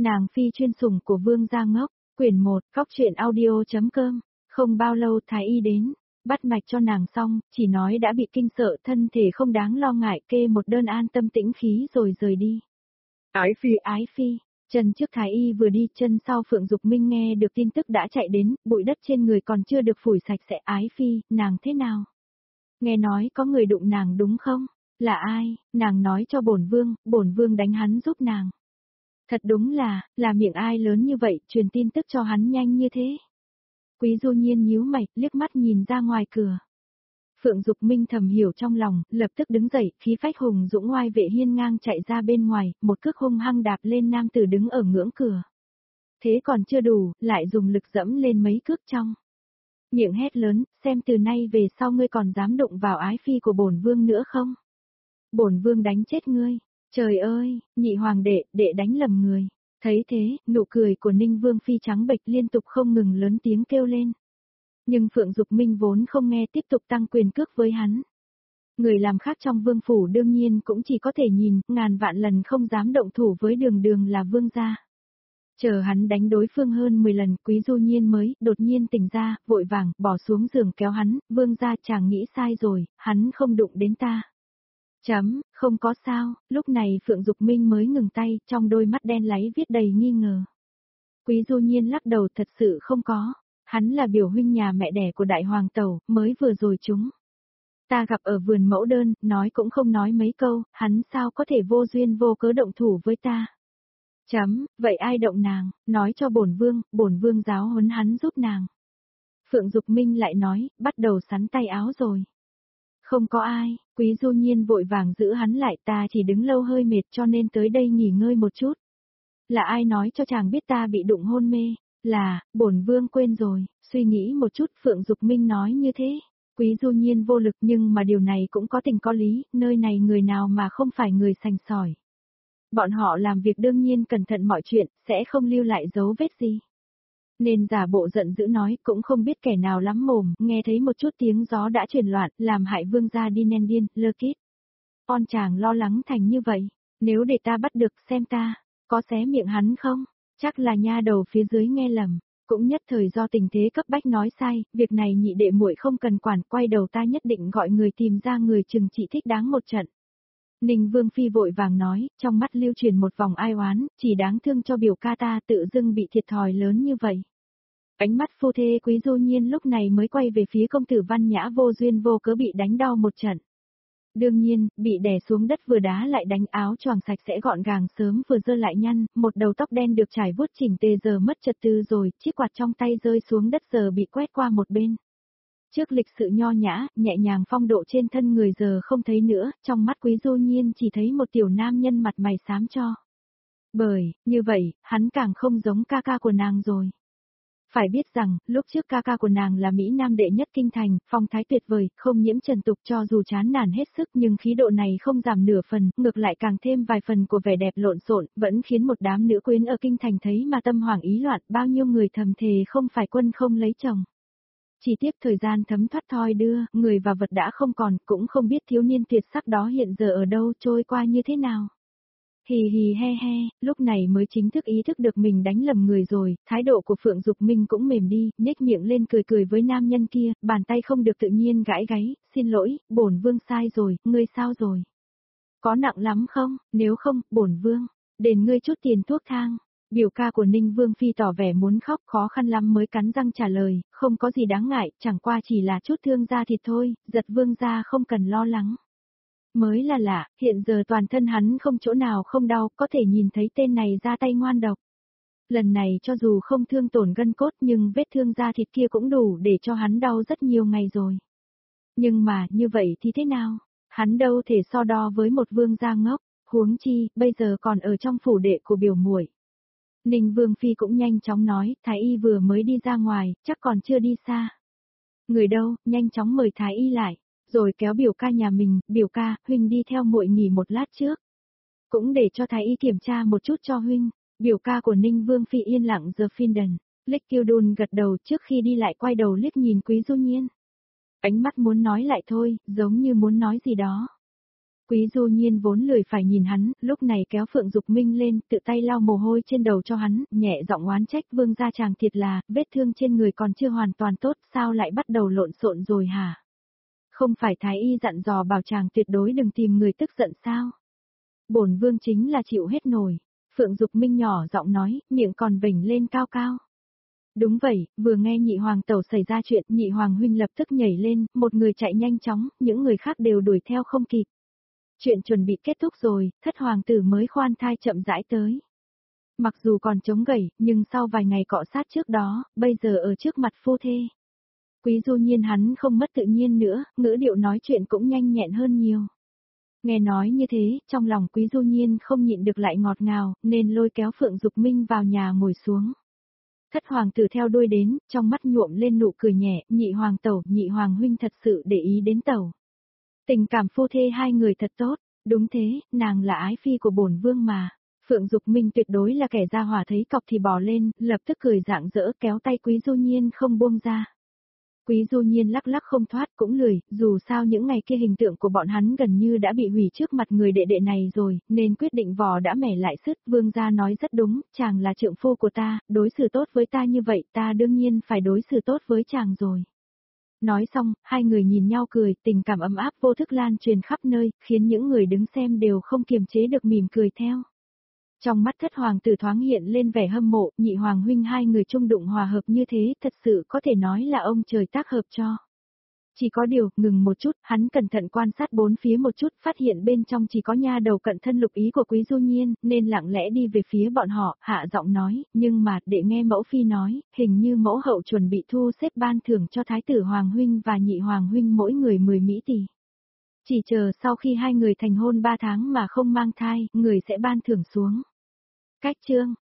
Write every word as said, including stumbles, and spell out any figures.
Nàng phi chuyên sủng của vương gia ngốc, quyển một, góc truyện audio.com, không bao lâu thái y đến, bắt mạch cho nàng xong, chỉ nói đã bị kinh sợ thân thể không đáng lo ngại kê một đơn an tâm tĩnh khí rồi rời đi. Ái phi, ái phi, chân trước thái y vừa đi chân sau Phượng Dục Minh nghe được tin tức đã chạy đến, bụi đất trên người còn chưa được phủi sạch sẽ. Ái phi, nàng thế nào? Nghe nói có người đụng nàng đúng không? Là ai? Nàng nói cho bổn vương, bổn vương đánh hắn giúp nàng. Thật đúng là, là miệng ai lớn như vậy, truyền tin tức cho hắn nhanh như thế. Quý Du Nhiên nhíu mày, liếc mắt nhìn ra ngoài cửa. Phượng Dục Minh thầm hiểu trong lòng, lập tức đứng dậy, khí phách hùng dũng oai vệ hiên ngang chạy ra bên ngoài, một cước hung hăng đạp lên nam tử đứng ở ngưỡng cửa. Thế còn chưa đủ, lại dùng lực dẫm lên mấy cước trong. Miệng hét lớn, xem từ nay về sau ngươi còn dám đụng vào ái phi của bổn vương nữa không? Bổn vương đánh chết ngươi. Trời ơi, nhị hoàng đệ, đệ đánh lầm người. Thấy thế, nụ cười của Ninh Vương Phi trắng bệch liên tục không ngừng lớn tiếng kêu lên. Nhưng Phượng Dục Minh vốn không nghe tiếp tục tăng quyền cước với hắn. Người làm khác trong vương phủ đương nhiên cũng chỉ có thể nhìn, ngàn vạn lần không dám động thủ với đường đường là vương gia. Chờ hắn đánh đối phương hơn mười lần, Quý Du Nhiên mới đột nhiên tỉnh ra, vội vàng bỏ xuống giường kéo hắn, vương gia chàng nghĩ sai rồi, hắn không đụng đến ta. Chấm, không có sao, lúc này Phượng Dục Minh mới ngừng tay, trong đôi mắt đen láy viết đầy nghi ngờ. Quý Du Nhiên lắc đầu, thật sự không có, hắn là biểu huynh nhà mẹ đẻ của đại hoàng tẩu, mới vừa rồi chúng. Ta gặp ở vườn mẫu đơn, nói cũng không nói mấy câu, hắn sao có thể vô duyên vô cớ động thủ với ta. Chấm, vậy ai động nàng, nói cho bổn vương, bổn vương giáo huấn hắn giúp nàng. Phượng Dục Minh lại nói, bắt đầu sắn tay áo rồi. Không có ai, Quý Du Nhiên vội vàng giữ hắn lại, ta chỉ đứng lâu hơi mệt cho nên tới đây nghỉ ngơi một chút. Là ai nói cho chàng biết ta bị đụng hôn mê? Là, bổn vương quên rồi, suy nghĩ một chút Phượng Dục Minh nói như thế. Quý Du Nhiên vô lực nhưng mà điều này cũng có tình có lý, nơi này người nào mà không phải người sành sỏi. Bọn họ làm việc đương nhiên cẩn thận mọi chuyện, sẽ không lưu lại dấu vết gì. Nên giả bộ giận dữ nói cũng không biết kẻ nào lắm mồm, nghe thấy một chút tiếng gió đã chuyển loạn, làm hại vương gia đi nen điên, lơ kít. Con chàng lo lắng thành như vậy, nếu để ta bắt được xem ta, có xé miệng hắn không? Chắc là nha đầu phía dưới nghe lầm, cũng nhất thời do tình thế cấp bách nói sai, việc này nhị đệ muội không cần quản, quay đầu ta nhất định gọi người tìm ra người trừng trị thích đáng một trận. Ninh Vương Phi vội vàng nói, trong mắt lưu truyền một vòng ai oán, chỉ đáng thương cho biểu ca ta tự dưng bị thiệt thòi lớn như vậy. Ánh mắt phu thê Quý Du Nhiên lúc này mới quay về phía công tử Văn Nhã vô duyên vô cớ bị đánh đau một trận. Đương nhiên, bị đè xuống đất vừa đá lại đánh áo choàng sạch sẽ gọn gàng sớm vừa dơ lại nhăn, một đầu tóc đen được trải vuốt chỉnh tề giờ mất trật tự rồi, chiếc quạt trong tay rơi xuống đất giờ bị quét qua một bên. Trước lịch sự nho nhã, nhẹ nhàng phong độ trên thân người giờ không thấy nữa, trong mắt Quý Du Nhiên chỉ thấy một tiểu nam nhân mặt mày xám cho. Bởi, như vậy, hắn càng không giống ca ca của nàng rồi. Phải biết rằng, lúc trước ca ca của nàng là Mỹ Nam đệ nhất kinh thành, phong thái tuyệt vời, không nhiễm trần tục cho dù chán nản hết sức nhưng khí độ này không giảm nửa phần, ngược lại càng thêm vài phần của vẻ đẹp lộn xộn, vẫn khiến một đám nữ quyến ở kinh thành thấy mà tâm hoảng ý loạn, bao nhiêu người thầm thề không phải quân không lấy chồng. Chỉ tiếp thời gian thấm thoát thoi đưa, người và vật đã không còn, cũng không biết thiếu niên tuyệt sắc đó hiện giờ ở đâu trôi qua như thế nào. Hì hì he he, lúc này mới chính thức ý thức được mình đánh lầm người rồi, thái độ của Phượng Dục Minh cũng mềm đi, nhếch miệng lên cười cười với nam nhân kia, bàn tay không được tự nhiên gãi gáy, xin lỗi, bổn vương sai rồi, ngươi sao rồi? Có nặng lắm không, nếu không, bổn vương, đền ngươi chút tiền thuốc thang. Biểu ca của Ninh Vương Phi tỏ vẻ muốn khóc khó khăn lắm mới cắn răng trả lời, không có gì đáng ngại, chẳng qua chỉ là chút thương da thịt thôi, giật vương gia không cần lo lắng. Mới là lạ, hiện giờ toàn thân hắn không chỗ nào không đau, có thể nhìn thấy tên này ra tay ngoan độc. Lần này cho dù không thương tổn gân cốt nhưng vết thương da thịt kia cũng đủ để cho hắn đau rất nhiều ngày rồi. Nhưng mà, như vậy thì thế nào? Hắn đâu thể so đo với một vương gia ngốc, huống chi, bây giờ còn ở trong phủ đệ của biểu muội. Ninh Vương Phi cũng nhanh chóng nói, Thái Y vừa mới đi ra ngoài, chắc còn chưa đi xa. Người đâu, nhanh chóng mời Thái Y lại, rồi kéo biểu ca nhà mình, biểu ca, huynh đi theo muội nghỉ một lát trước. Cũng để cho Thái Y kiểm tra một chút cho huynh, biểu ca của Ninh Vương Phi yên lặng giờ phiên đần. Liếc Kiêu Đôn gật đầu trước khi đi lại quay đầu liếc nhìn Quý Du Nhiên. Ánh mắt muốn nói lại thôi, giống như muốn nói gì đó. Quý Du Nhiên vốn lười phải nhìn hắn, lúc này kéo Phượng Dục Minh lên, tự tay lau mồ hôi trên đầu cho hắn, nhẹ giọng oán trách Vương gia chàng thiệt là, vết thương trên người còn chưa hoàn toàn tốt, sao lại bắt đầu lộn xộn rồi hả? Không phải Thái Y dặn dò bảo chàng tuyệt đối đừng tìm người tức giận sao? Bổn Vương chính là chịu hết nổi. Phượng Dục Minh nhỏ giọng nói, miệng còn vểnh lên cao cao. Đúng vậy, vừa nghe nhị hoàng tẩu xảy ra chuyện, nhị hoàng huynh lập tức nhảy lên, một người chạy nhanh chóng, những người khác đều đuổi theo không kịp. Chuyện chuẩn bị kết thúc rồi, thất hoàng tử mới khoan thai chậm rãi tới. Mặc dù còn chống gẩy, nhưng sau vài ngày cọ sát trước đó, bây giờ ở trước mặt phu thê. Quý Du Nhiên hắn không mất tự nhiên nữa, ngữ điệu nói chuyện cũng nhanh nhẹn hơn nhiều. Nghe nói như thế, trong lòng Quý Du Nhiên không nhịn được lại ngọt ngào, nên lôi kéo Phượng Dục Minh vào nhà ngồi xuống. Thất hoàng tử theo đuôi đến, trong mắt nhuộm lên nụ cười nhẹ, nhị hoàng tẩu, nhị hoàng huynh thật sự để ý đến tẩu. Tình cảm phu thê hai người thật tốt, đúng thế, nàng là ái phi của bổn vương mà. Phượng Dục Minh tuyệt đối là kẻ ra hỏa thấy cọc thì bỏ lên, lập tức cười rạng rỡ kéo tay Quý Du Nhiên không buông ra. Quý Du Nhiên lắc lắc không thoát cũng lười, dù sao những ngày kia hình tượng của bọn hắn gần như đã bị hủy trước mặt người đệ đệ này rồi, nên quyết định vò đã mẻ lại sức. Vương gia nói rất đúng, chàng là trượng phu của ta, đối xử tốt với ta như vậy ta đương nhiên phải đối xử tốt với chàng rồi. Nói xong, hai người nhìn nhau cười, tình cảm ấm áp vô thức lan truyền khắp nơi, khiến những người đứng xem đều không kiềm chế được mỉm cười theo. Trong mắt thất hoàng tử thoáng hiện lên vẻ hâm mộ, nhị hoàng huynh hai người chung đụng hòa hợp như thế, thật sự có thể nói là ông trời tác hợp cho. Chỉ có điều, ngừng một chút, hắn cẩn thận quan sát bốn phía một chút, phát hiện bên trong chỉ có nha đầu cận thân Lục Ý của Quý Du Nhiên, nên lặng lẽ đi về phía bọn họ, hạ giọng nói, nhưng mà, để nghe mẫu phi nói, hình như mẫu hậu chuẩn bị thu xếp ban thưởng cho thái tử hoàng huynh và nhị hoàng huynh mỗi người mười mỹ tỷ. Chỉ chờ sau khi hai người thành hôn ba tháng mà không mang thai, người sẽ ban thưởng xuống. Cách chương